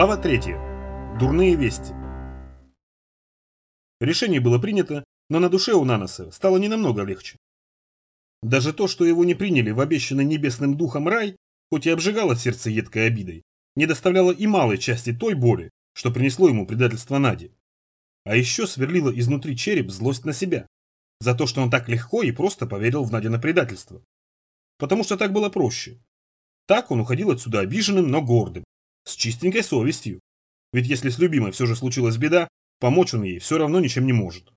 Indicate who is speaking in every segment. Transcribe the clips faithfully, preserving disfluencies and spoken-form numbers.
Speaker 1: Глава третья. Дурные вести. Решение было принято, но на душе у Наноса стало не намного легче. Даже то, что его не приняли в обещанный небесным духом рай, хоть и обжигало сердце едкой обидой, не доставляло и малой части той боли, что принесло ему предательство Нади. А еще сверлило изнутри череп злость на себя, за то, что он так легко и просто поверил в Надино предательство. Потому что так было проще. Так он уходил отсюда обиженным, но гордым, с чистенькой совестью. Ведь если с любимой все же случилась беда, помочь он ей все равно ничем не может.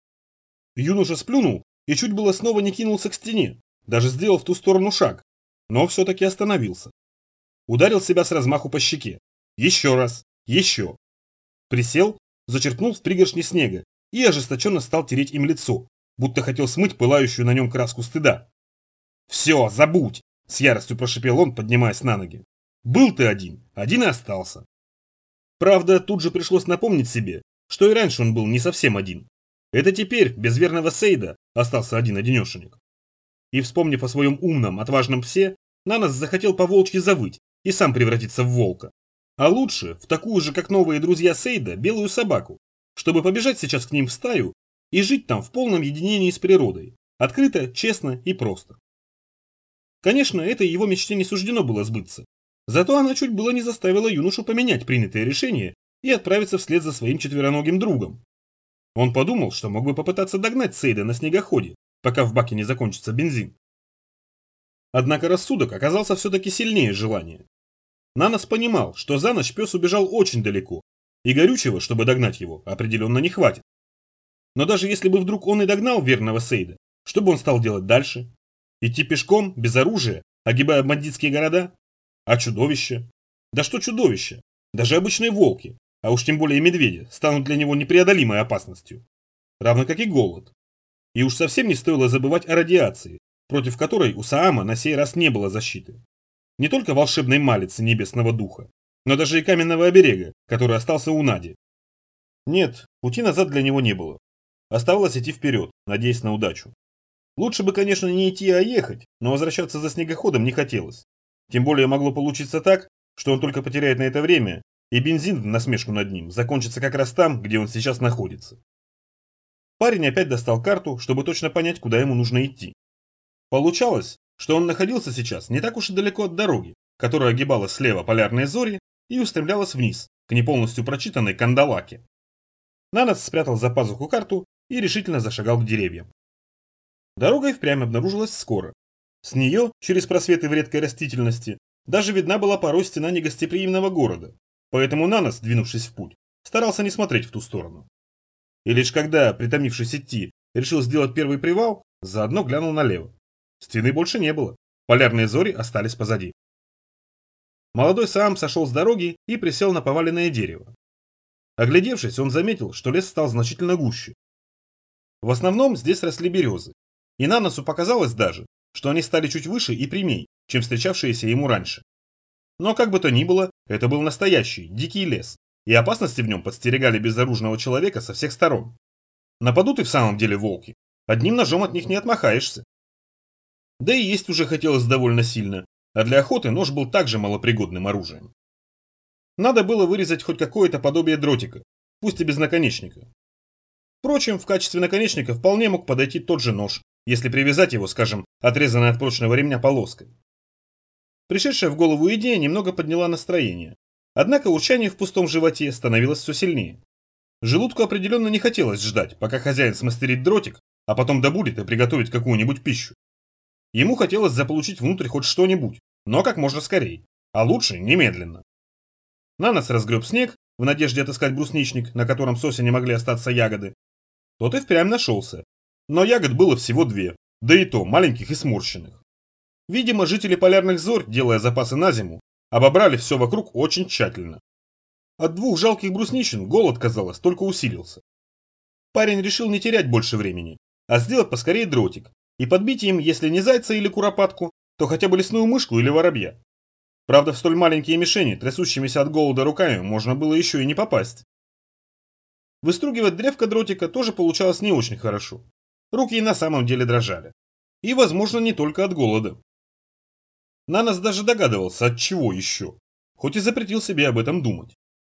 Speaker 1: Юноша сплюнул и чуть было снова не кинулся к стене, даже сделал в ту сторону шаг, но все-таки остановился. Ударил себя с размаху по щеке. Еще раз, еще. Присел, зачерпнул в пригоршни снега и ожесточенно стал тереть им лицо, будто хотел смыть пылающую на нем краску стыда. «Все, забудь!» — с яростью прошипел он, поднимаясь на ноги. «Был ты один, один и остался». Правда, тут же пришлось напомнить себе, что и раньше он был не совсем один. Это теперь, без верного Сейда, остался один-одинешенек. И вспомнив о своем умном, отважном псе, Нанос захотел по-волчьи завыть и сам превратиться в волка. А лучше, в такую же, как новые друзья Сейда, белую собаку, чтобы побежать сейчас к ним в стаю и жить там в полном единении с природой, открыто, честно и просто. Конечно, этой его мечте не суждено было сбыться. Зато она чуть было не заставила юношу поменять принятое решение и отправиться вслед за своим четвероногим другом. Он подумал, что мог бы попытаться догнать Сейда на снегоходе, пока в баке не закончится бензин. Однако рассудок оказался все-таки сильнее желания. Нанос понимал, что за ночь пес убежал очень далеко, и горючего, чтобы догнать его, определенно не хватит. Но даже если бы вдруг он и догнал верного Сейда, что бы он стал делать дальше? Идти пешком, без оружия, огибая бандитские города? А чудовища? Да что чудовища? Даже обычные волки, а уж тем более медведи, станут для него непреодолимой опасностью. Равно как и голод. И уж совсем не стоило забывать о радиации, против которой у Саама на сей раз не было защиты. Не только волшебной малицы небесного духа, но даже и каменного оберега, который остался у Нади. Нет, пути назад для него не было. Оставалось идти вперед, надеясь на удачу. Лучше бы, конечно, не идти, а ехать, но возвращаться за снегоходом не хотелось. Тем более могло получиться так, что он только потеряет на это время, и бензин в насмешку над ним закончится как раз там, где он сейчас находится. Парень опять достал карту, чтобы точно понять, куда ему нужно идти. Получалось, что он находился сейчас не так уж и далеко от дороги, которая огибала слева полярные зори и устремлялась вниз, к неполностью прочитанной Кандалаке. Нанос спрятал за пазуху карту и решительно зашагал к деревьям. Дорога и впрямь обнаружилась скоро. С нее, через просветы в редкой растительности, даже видна была порой стена негостеприимного города, поэтому Нанос, двинувшись в путь, старался не смотреть в ту сторону. И лишь когда, притомившись идти, решил сделать первый привал, заодно глянул налево. Стены больше не было, полярные зори остались позади. Молодой Саам сошел с дороги и присел на поваленное дерево. Оглядевшись, он заметил, что лес стал значительно гуще. В основном здесь росли березы, и Наносу показалось даже, что они стали чуть выше и прямей, чем встречавшиеся ему раньше. Но как бы то ни было, это был настоящий, дикий лес, и опасности в нем подстерегали безоружного человека со всех сторон. Нападут и в самом деле волки, одним ножом от них не отмахаешься. Да и есть уже хотелось довольно сильно, а для охоты нож был также малопригодным оружием. Надо было вырезать хоть какое-то подобие дротика, пусть и без наконечника. Впрочем, в качестве наконечника вполне мог подойти тот же нож, если привязать его, скажем, отрезанной от прочного ремня полоской. Пришедшая в голову идея немного подняла настроение, однако урчание в пустом животе становилось все сильнее. Желудку определенно не хотелось ждать, пока хозяин смастерит дротик, а потом добудет и приготовит какую-нибудь пищу. Ему хотелось заполучить внутрь хоть что-нибудь, но как можно скорее, а лучше немедленно. Нанос разгреб снег, в надежде отыскать брусничник, на котором с осени могли остаться ягоды. Тот и впрямь нашелся, но ягод было всего две, да и то маленьких и сморщенных. Видимо, жители полярных зорь, делая запасы на зиму, обобрали все вокруг очень тщательно. От двух жалких брусничин голод, казалось, только усилился. Парень решил не терять больше времени, а сделать поскорее дротик и подбить им, если не зайца или куропатку, то хотя бы лесную мышку или воробья. Правда, в столь маленькие мишени, трясущимися от голода руками, можно было еще и не попасть. Выстругивать древко дротика тоже получалось не очень хорошо. Руки и на самом деле дрожали. И, возможно, не только от голода. Нанос даже догадывался, от чего еще, хоть и запретил себе об этом думать.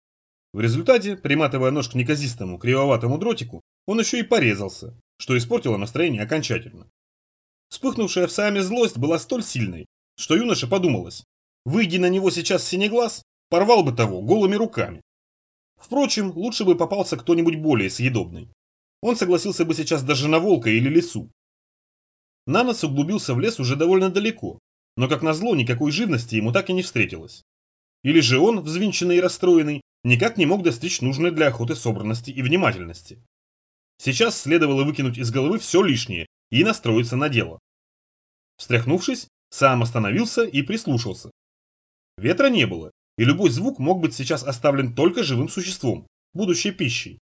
Speaker 1: В результате, приматывая нож к неказистому кривоватому дротику, он еще и порезался, что испортило настроение окончательно. Вспыхнувшая в Сааме злость была столь сильной, что юноше подумалось, выйди на него сейчас синеглаз, порвал бы того голыми руками. Впрочем, лучше бы попался кто-нибудь более съедобный. Он согласился бы сейчас даже на волка или лису. Нанос углубился в лес уже довольно далеко, но как назло никакой живности ему так и не встретилось. Или же он, взвинченный и расстроенный, никак не мог достичь нужной для охоты собранности и внимательности. Сейчас следовало выкинуть из головы все лишнее и настроиться на дело. Встряхнувшись, Саам остановился и прислушался. Ветра не было, и любой звук мог быть сейчас оставлен только живым существом, будущей пищей.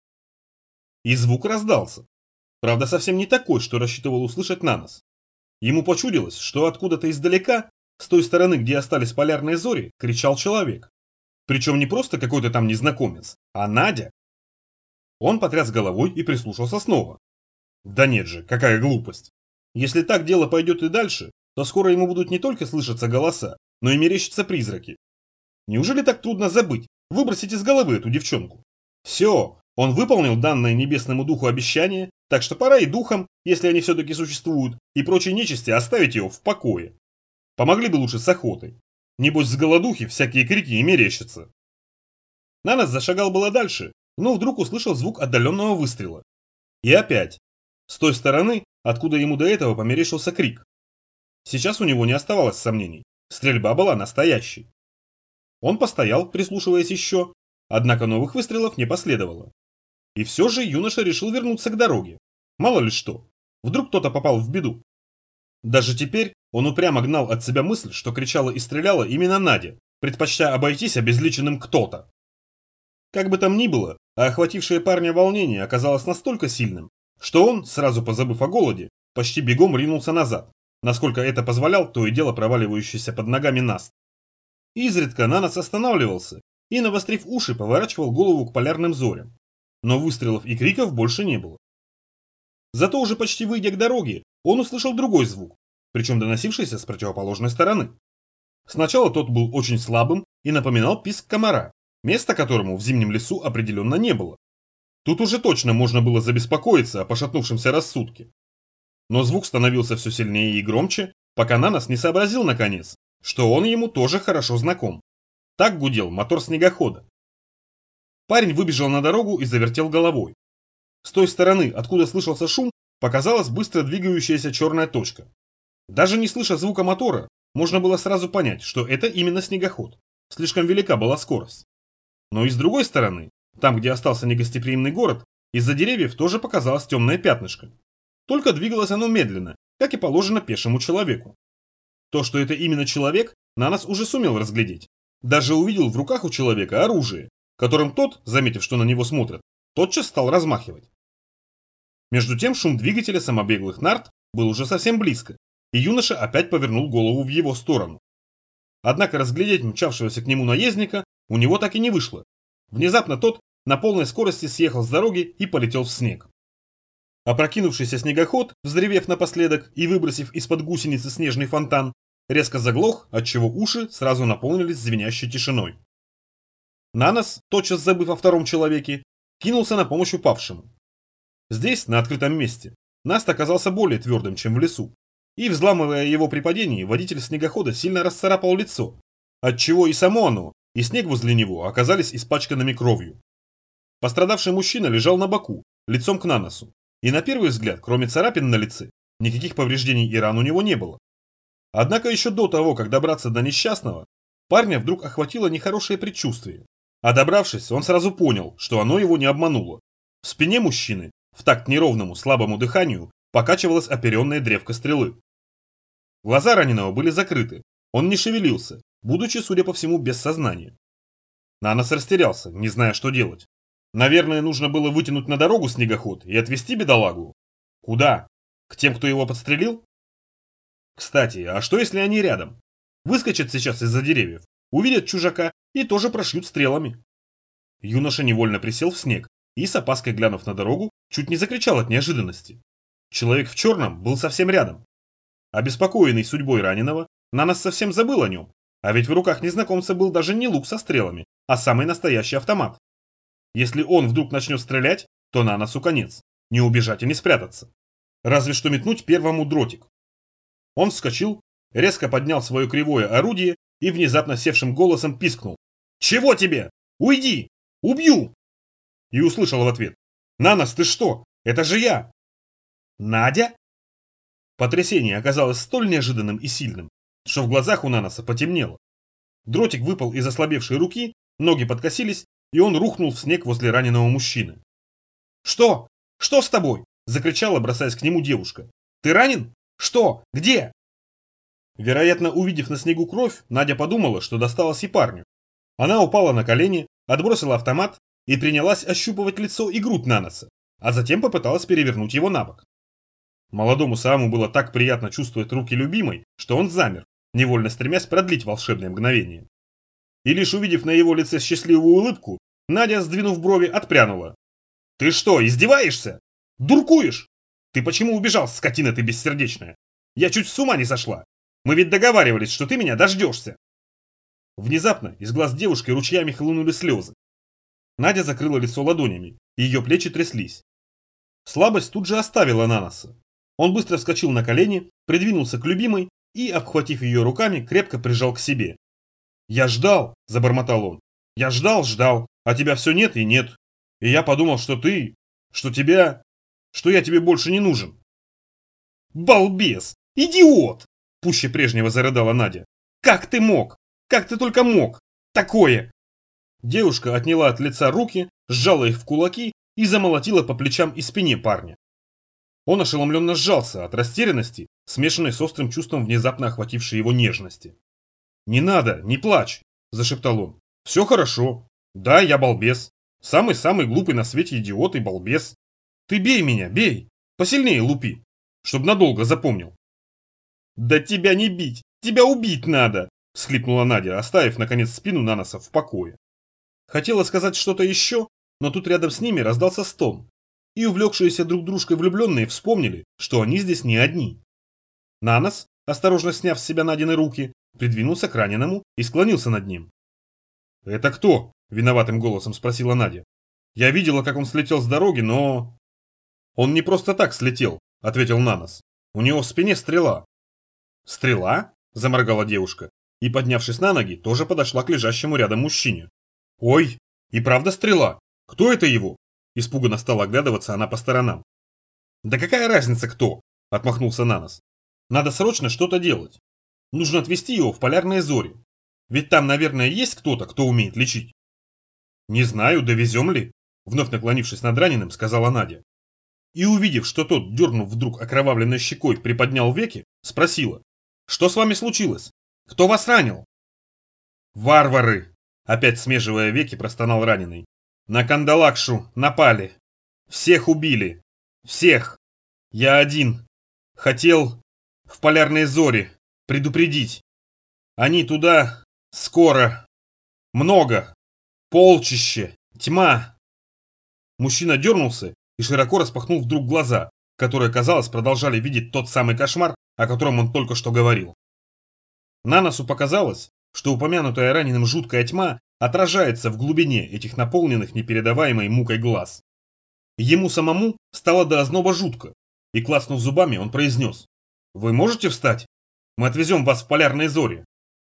Speaker 1: И звук раздался. Правда, совсем не такой, что рассчитывал услышать Нанос. Ему почудилось, что откуда-то издалека, с той стороны, где остались полярные зори, кричал человек. Причем не просто какой-то там незнакомец, а Надя. Он потряс головой и прислушался снова. Да нет же, какая глупость. Если так дело пойдет и дальше, то скоро ему будут не только слышаться голоса, но и мерещиться призраки. Неужели так трудно забыть, выбросить из головы эту девчонку? Все, он выполнил данное небесному духу обещание, так что пора и духам, если они все-таки существуют, и прочей нечисти оставить его в покое. Помогли бы лучше с охотой. Небось с голодухи всякие крики и мерещатся. Нанос зашагал было дальше, но вдруг услышал звук отдаленного выстрела. И опять. С той стороны, откуда ему до этого померещился крик. Сейчас у него не оставалось сомнений. Стрельба была настоящей. Он постоял, прислушиваясь еще, однако новых выстрелов не последовало. И все же юноша решил вернуться к дороге. Мало ли что. Вдруг кто-то попал в беду. Даже теперь он упрямо гнал от себя мысль, что кричала и стреляла именно Надя, предпочтя обойтись обезличенным кто-то. Как бы там ни было, а охватившее парня волнение оказалось настолько сильным, что он, сразу позабыв о голоде, почти бегом ринулся назад, насколько это позволял то и дело проваливающийся под ногами Наст. Изредка Нанос останавливался и, навострив уши, поворачивал голову к полярным зорям. Но выстрелов и криков больше не было. Зато уже почти выйдя к дороге, он услышал другой звук, причем доносившийся с противоположной стороны. Сначала тот был очень слабым и напоминал писк комара, места которому в зимнем лесу определенно не было. Тут уже точно можно было забеспокоиться о пошатнувшемся рассудке. Но звук становился все сильнее и громче, пока Нанос не сообразил наконец, что он ему тоже хорошо знаком. Так гудел мотор снегохода. Парень выбежал на дорогу и завертел головой. С той стороны, откуда слышался шум, показалась быстро двигающаяся черная точка. Даже не слыша звука мотора, можно было сразу понять, что это именно снегоход. Слишком велика была скорость. Но и с другой стороны, там, где остался негостеприимный город, из-за деревьев тоже показалось темное пятнышко. Только двигалось оно медленно, как и положено пешему человеку. То, что это именно человек, Нанос уже сумел разглядеть. Даже увидел в руках у человека оружие, которым тот, заметив, что на него смотрят, тотчас стал размахивать. Между тем шум двигателя самобеглых нарт был уже совсем близко, и юноша опять повернул голову в его сторону. Однако разглядеть мчавшегося к нему наездника у него так и не вышло. Внезапно тот на полной скорости съехал с дороги и полетел в снег. Опрокинувшийся снегоход, взревев напоследок и выбросив из-под гусеницы снежный фонтан, резко заглох, отчего уши сразу наполнились звенящей тишиной. Нанос, тотчас забыв о втором человеке, кинулся на помощь упавшему. Здесь, на открытом месте, Наст оказался более твердым, чем в лесу, и, взламывая его при падении, водитель снегохода сильно расцарапал лицо, отчего и само оно, и снег возле него оказались испачканными кровью. Пострадавший мужчина лежал на боку, лицом к Наносу, и на первый взгляд, кроме царапин на лице, никаких повреждений и ран у него не было. Однако еще до того, как добраться до несчастного, парня вдруг охватило нехорошее предчувствие. А добравшись, он сразу понял, что оно его не обмануло. В спине мужчины, в такт неровному слабому дыханию, покачивалась оперенная древко стрелы. Глаза раненого были закрыты, он не шевелился, будучи, судя по всему, без сознания. Нанос растерялся, не зная, что делать. Наверное, нужно было вытянуть на дорогу снегоход и отвезти бедолагу. Куда? К тем, кто его подстрелил? Кстати, а что если они рядом? Выскочат сейчас из-за деревьев, увидят чужака и тоже прошьют стрелами. Юноша невольно присел в снег и, с опаской глянув на дорогу, чуть не закричал от неожиданности. Человек в черном был совсем рядом. Обеспокоенный судьбой раненого, Нанос совсем забыл о нем, а ведь в руках незнакомца был даже не лук со стрелами, а самый настоящий автомат. Если он вдруг начнет стрелять, то на носу конец. Не убежать и не спрятаться. Разве что метнуть первому дротик. Он вскочил, резко поднял свое кривое орудие и внезапно севшим голосом пискнул. «Чего тебе? Уйди! Убью!» И услышал в ответ. «Нанос, ты что? Это же я!» «Надя?» Потрясение оказалось столь неожиданным и сильным, что в глазах у Наноса потемнело. Дротик выпал из ослабевшей руки, ноги подкосились, и он рухнул в снег возле раненого мужчины. «Что? Что с тобой?» – закричала, бросаясь к нему девушка. «Ты ранен? Что? Где?» Вероятно, увидев на снегу кровь, Надя подумала, что досталось и парню. Она упала на колени, отбросила автомат и принялась ощупывать лицо и грудь Наноса, а затем попыталась перевернуть его на бок. Молодому Сааму было так приятно чувствовать руки любимой, что он замер, невольно стремясь продлить волшебное мгновение. И лишь увидев на его лице счастливую улыбку, Надя, сдвинув брови, отпрянула. «Ты что, издеваешься? Дуркуешь? Ты почему убежал, скотина ты бессердечная? Я чуть с ума не сошла. Мы ведь договаривались, что ты меня дождешься». Внезапно из глаз девушки ручьями хлынули слезы. Надя закрыла лицо ладонями, и ее плечи тряслись. Слабость тут же оставила Наноса. Он быстро вскочил на колени, придвинулся к любимой и, обхватив ее руками, крепко прижал к себе. «Я ждал», – забормотал он. «Я ждал, ждал, а тебя все нет и нет. И я подумал, что ты, что тебя, что я тебе больше не нужен». «Балбес! Идиот!» – пуще прежнего зарыдала Надя. «Как ты мог? Как ты только мог? Такое!» Девушка отняла от лица руки, сжала их в кулаки и замолотила по плечам и спине парня. Он ошеломленно сжался от растерянности, смешанной с острым чувством внезапно охватившей его нежности. «Не надо, не плачь!» – зашептал он. «Все хорошо. Да, я балбес. Самый-самый глупый на свете идиот и балбес. Ты бей меня, бей! Посильнее лупи, чтоб надолго запомнил». «Да тебя не бить! Тебя убить надо!» – всхлипнула Надя, оставив, наконец, спину Наноса в покое. Хотела сказать что-то еще, но тут рядом с ними раздался стон. И увлекшиеся друг дружкой влюбленные вспомнили, что они здесь не одни. Нанос, осторожно сняв с себя Надины руки, придвинулся к раненому и склонился над ним. «Это кто?» – виноватым голосом спросила Надя. «Я видела, как он слетел с дороги, но...» «Он не просто так слетел», – ответил Нанос. «У него в спине стрела». «Стрела?» – заморгала девушка и, поднявшись на ноги, тоже подошла к лежащему рядом мужчине. «Ой, и правда стрела? Кто это его?» Испуганно стала оглядываться она по сторонам. «Да какая разница кто?» – отмахнулся Нанос. «Надо срочно что-то делать. Нужно отвезти его в полярные зори. Ведь там, наверное, есть кто-то, кто умеет лечить». «Не знаю, довезем ли?» – вновь наклонившись над раненым, сказала Надя. И увидев, что тот, дернув вдруг окровавленной щекой, приподнял веки, спросила. «Что с вами случилось? Кто вас ранил?» «Варвары!» – опять смеживая веки, простонал раненый. «На Кандалакшу напали. Всех убили. Всех. Я один. Хотел в полярные зори предупредить. Они туда скоро. Много. Полчище. Тьма». Мужчина дернулся и широко распахнул вдруг глаза, которые, казалось, продолжали видеть тот самый кошмар, о котором он только что говорил. Наносу показалось, что упомянутая раненым жуткая тьма отражается в глубине этих наполненных непередаваемой мукой глаз. Ему самому стало до озноба жутко, и, клацнув зубами, он произнес: «Вы можете встать? Мы отвезем вас в полярные зори».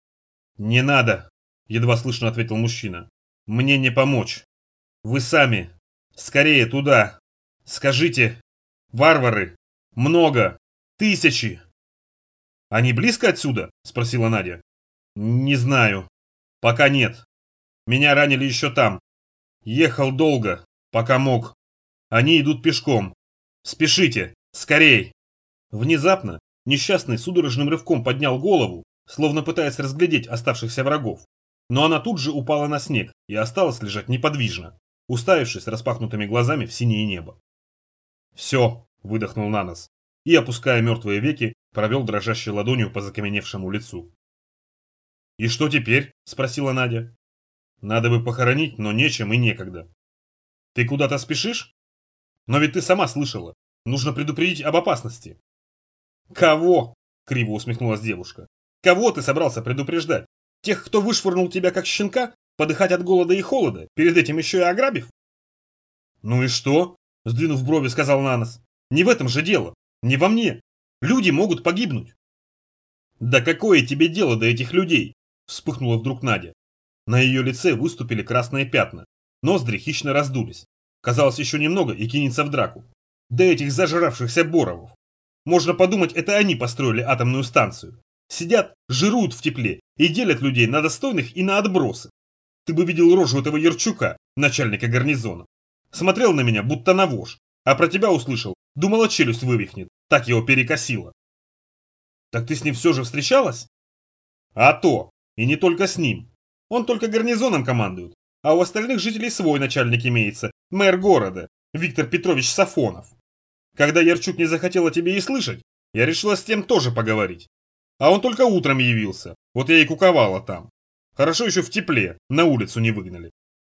Speaker 1: «Не надо», — едва слышно ответил мужчина. «Мне не помочь. Вы сами. Скорее туда. Скажите. Варвары. Много. Тысячи». «Они близко отсюда?» – спросила Надя. «Не знаю. Пока нет. Меня ранили еще там. Ехал долго, пока мог. Они идут пешком. Спешите, скорей!» Внезапно несчастный судорожным рывком поднял голову, словно пытаясь разглядеть оставшихся врагов. Но она тут же упала на снег и осталась лежать неподвижно, уставившись распахнутыми глазами в синее небо. «Все», – выдохнул Нанос и, опуская мертвые веки, провел дрожащей ладонью по закаменевшему лицу. «И что теперь?» – спросила Надя. «Надо бы похоронить, но нечем и некогда». «Ты куда-то спешишь? Но ведь ты сама слышала. Нужно предупредить об опасности». «Кого?» – криво усмехнулась девушка. «Кого ты собрался предупреждать? Тех, кто вышвырнул тебя как щенка, подыхать от голода и холода, перед этим еще и ограбив? Ну и что? Сдвинув брови, сказал Нанос. Не в этом же дело. Не во мне. Люди могут погибнуть. Да какое тебе дело до этих людей? Вспыхнула вдруг Надя. На ее лице выступили красные пятна. Ноздри хищно раздулись. Казалось, еще немного и кинется в драку. Да этих зажравшихся Боровов. Можно подумать, это они построили атомную станцию. Сидят, жируют в тепле и делят людей на достойных и на отбросы. Ты бы видел рожу этого Ярчука, начальника гарнизона. Смотрел на меня, будто на вож. А про тебя услышал, думала, челюсть вывихнет. Так его перекосило. Так ты с ним все же встречалась? А то. И не только с ним. Он только гарнизоном командует. А у остальных жителей свой начальник имеется. Мэр города. Виктор Петрович Сафонов. Когда Ярчук не захотел о тебе и слышать, я решила с тем тоже поговорить. А он только утром явился. Вот я и куковала там. Хорошо еще в тепле, на улицу не выгнали.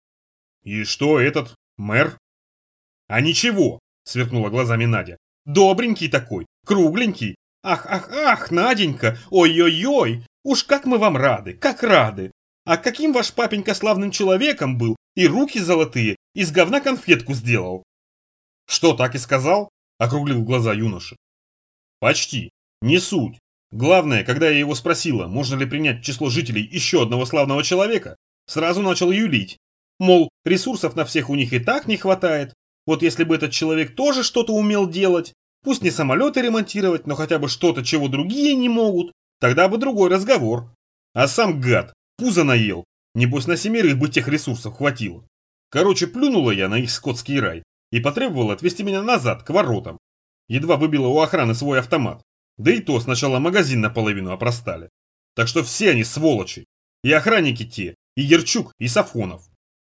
Speaker 1: И что этот мэр? А ничего, сверкнула глазами Надя. Добренький такой, кругленький. Ах, ах, ах, Наденька, ой-ой-ой, уж как мы вам рады, как рады. А каким ваш папенька славным человеком был, и руки золотые, из говна конфетку сделал. Что, так и сказал? Округлил глаза юноша. Почти, не суть. Главное, когда я его спросила, можно ли принять в число жителей еще одного славного человека, сразу начал юлить. Мол, ресурсов на всех у них и так не хватает. Вот если бы этот человек тоже что-то умел делать, пусть не самолеты ремонтировать, но хотя бы что-то, чего другие не могут, тогда бы другой разговор. А сам гад, пузо наел, небось на семерых бы тех ресурсов хватило. Короче, плюнула я на их скотский рай и потребовала отвезти меня назад, к воротам. Едва выбила у охраны свой автомат. Да и то сначала магазин наполовину опростали. Так что все они сволочи. И охранники те, и Ярчук, и Сафонов.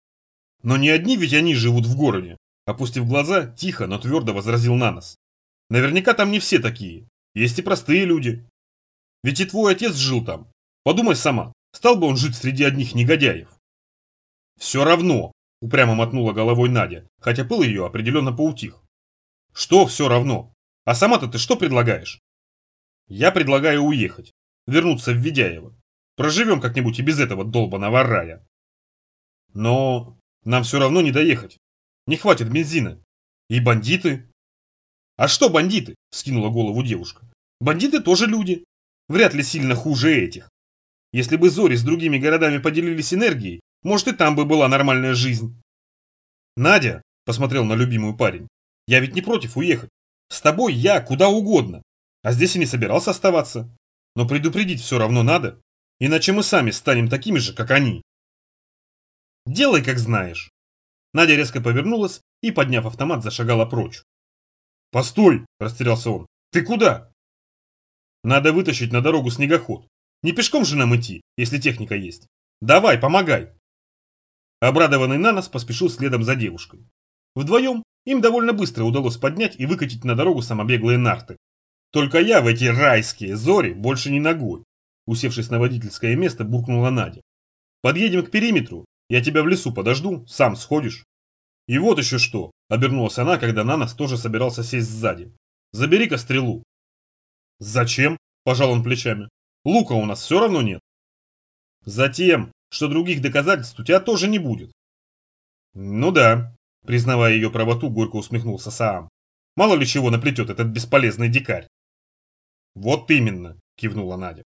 Speaker 1: Но не одни ведь они живут в городе. Опустив глаза, тихо, но твердо возразил Нанос. Наверняка там не все такие. Есть и простые люди. Ведь и твой отец жил там. Подумай сама, стал бы он жить среди одних негодяев? Все равно, упрямо мотнула головой Надя, хотя пыл ее определенно поутих. Что все равно? А сама-то ты что предлагаешь? Я предлагаю уехать, вернуться в Ведяево. Проживем как-нибудь и без этого долбаного рая. Но нам все равно не доехать. Не хватит бензина. И бандиты. А что бандиты? Скинула голову девушка. Бандиты тоже люди. Вряд ли сильно хуже этих. Если бы Зори с другими городами поделились энергией, может и там бы была нормальная жизнь. Надя, посмотрел на любимую парень, я ведь не против уехать. С тобой я куда угодно. А здесь и не собирался оставаться. Но предупредить все равно надо. Иначе мы сами станем такими же, как они. Делай, как знаешь. Надя резко повернулась и, подняв автомат, зашагала прочь. «Постой!» – растерялся он. «Ты куда?» «Надо вытащить на дорогу снегоход. Не пешком же нам идти, если техника есть. Давай, помогай!» Обрадованный Нанос поспешил следом за девушкой. Вдвоем им довольно быстро удалось поднять и выкатить на дорогу самобеглые нарты. «Только я в эти райские зори больше не ногой!» Усевшись на водительское место, буркнула Надя. «Подъедем к периметру, я тебя в лесу подожду, сам сходишь». «И вот еще что!» – обернулась она, когда Нанос тоже собирался сесть сзади. «Забери-ка стрелу». «Зачем?» – пожал он плечами. «Лука у нас все равно нет». «Затем, что других доказательств у тебя тоже не будет». «Ну да», – признавая ее правоту, горько усмехнулся Саам. «Мало ли чего наплетет этот бесполезный дикарь». «Вот именно», – кивнула Надя.